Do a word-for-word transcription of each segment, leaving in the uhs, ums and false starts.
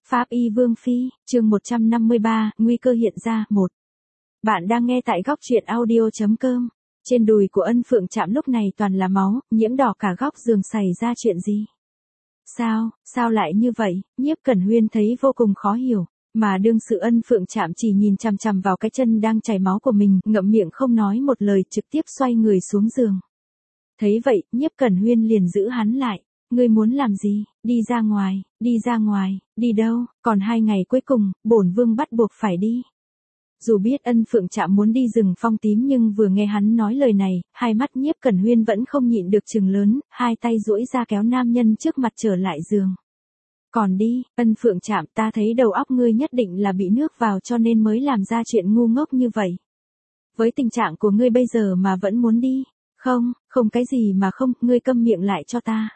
Pháp y Vương Phi, chương một trăm năm mươi ba, nguy cơ hiện ra, một. Bạn đang nghe tại góc truyện audio chấm com. Trên đùi của Ân Phượng Trạm lúc này toàn là máu, nhiễm đỏ cả góc giường, xảy ra chuyện gì? Sao, sao lại như vậy? Nhiếp Cẩn Huyên thấy vô cùng khó hiểu, mà đương sự Ân Phượng Trạm chỉ nhìn chằm chằm vào cái chân đang chảy máu của mình, ngậm miệng không nói một lời, trực tiếp xoay người xuống giường. Thấy vậy, Nhiếp Cẩn Huyên liền giữ hắn lại. Ngươi muốn làm gì? Đi ra ngoài, đi ra ngoài, đi đâu? Còn hai ngày cuối cùng, bổn vương bắt buộc phải đi. Dù biết Ân Phượng Trạm muốn đi rừng Phong Tím nhưng vừa nghe hắn nói lời này, hai mắt Nhiếp Cẩn Huyên vẫn không nhịn được trừng lớn, hai tay duỗi ra kéo nam nhân trước mặt trở lại giường. Còn đi, Ân Phượng Trạm, ta thấy đầu óc ngươi nhất định là bị nước vào cho nên mới làm ra chuyện ngu ngốc như vậy. Với tình trạng của ngươi bây giờ mà vẫn muốn đi? Không, không cái gì mà không, ngươi câm miệng lại cho ta.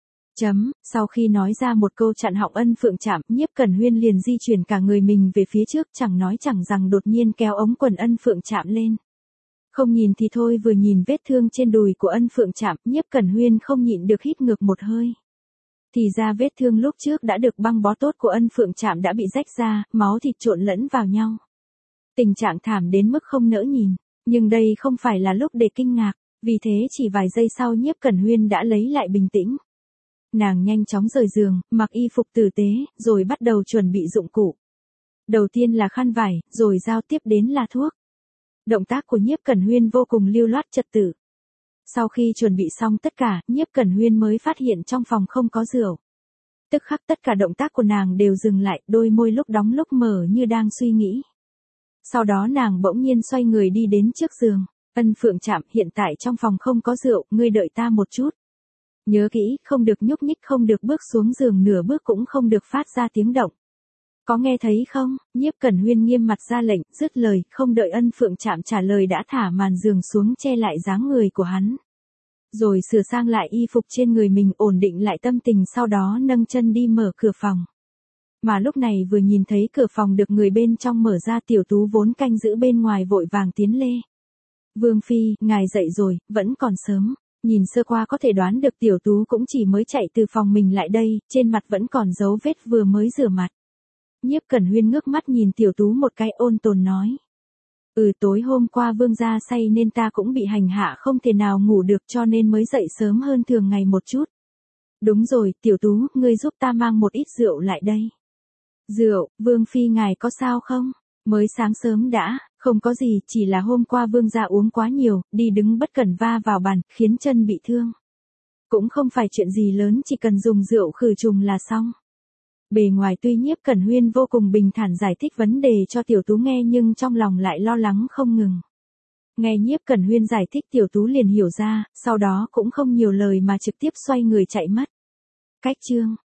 Chấm, sau khi nói ra một câu chặn họng Ân Phượng Trạm, Nhiếp Cẩn Huyên liền di chuyển cả người mình về phía trước, chẳng nói chẳng rằng đột nhiên kéo ống quần Ân Phượng Trạm lên. Không nhìn thì thôi, vừa nhìn vết thương trên đùi của Ân Phượng Trạm, Nhiếp Cẩn Huyên không nhịn được hít ngược một hơi. Thì ra vết thương lúc trước đã được băng bó tốt của Ân Phượng Trạm đã bị rách ra, máu thịt trộn lẫn vào nhau. Tình trạng thảm đến mức không nỡ nhìn, nhưng đây không phải là lúc để kinh ngạc, vì thế chỉ vài giây sau Nhiếp Cẩn Huyên đã lấy lại bình tĩnh. Nàng nhanh chóng rời giường, mặc y phục tử tế, rồi bắt đầu chuẩn bị dụng cụ. Đầu tiên là khăn vải, rồi giao tiếp đến là thuốc. Động tác của Nhiếp Cẩn Huyên vô cùng lưu loát trật tự. Sau khi chuẩn bị xong tất cả, Nhiếp Cẩn Huyên mới phát hiện trong phòng không có rượu. Tức khắc tất cả động tác của nàng đều dừng lại, đôi môi lúc đóng lúc mở như đang suy nghĩ. Sau đó nàng bỗng nhiên xoay người đi đến trước giường. Ân Phượng Trạm, hiện tại trong phòng không có rượu, ngươi đợi ta một chút. Nhớ kỹ, không được nhúc nhích, không được bước xuống giường nửa bước, cũng không được phát ra tiếng động. Có nghe thấy không? Nhiếp Cẩn Huyên nghiêm mặt ra lệnh, dứt lời, không đợi Ân Phượng Trạm trả lời đã thả màn giường xuống che lại dáng người của hắn. Rồi sửa sang lại y phục trên người mình, ổn định lại tâm tình, sau đó nâng chân đi mở cửa phòng. Mà lúc này vừa nhìn thấy cửa phòng được người bên trong mở ra, Tiểu Tú vốn canh giữ bên ngoài vội vàng tiến lê. Vương Phi, ngài dậy rồi, vẫn còn sớm. Nhìn sơ qua có thể đoán được Tiểu Tú cũng chỉ mới chạy từ phòng mình lại đây, trên mặt vẫn còn dấu vết vừa mới rửa mặt. Nhiếp Cẩn Huyên ngước mắt nhìn Tiểu Tú một cái, ôn tồn nói. Ừ, tối hôm qua vương gia say nên ta cũng bị hành hạ, không thể nào ngủ được cho nên mới dậy sớm hơn thường ngày một chút. Đúng rồi, Tiểu Tú, ngươi giúp ta mang một ít rượu lại đây. Rượu, Vương Phi ngài có sao không? Mới sáng sớm đã, không có gì, chỉ là hôm qua vương gia uống quá nhiều, đi đứng bất cẩn va vào bàn, khiến chân bị thương. Cũng không phải chuyện gì lớn, chỉ cần dùng rượu khử trùng là xong. Bề ngoài tuy Nhiếp Cẩn Huyên vô cùng bình thản giải thích vấn đề cho Tiểu Tú nghe nhưng trong lòng lại lo lắng không ngừng. Nghe Nhiếp Cẩn Huyên giải thích Tiểu Tú liền hiểu ra, sau đó cũng không nhiều lời mà trực tiếp xoay người chạy mất. Cách chương,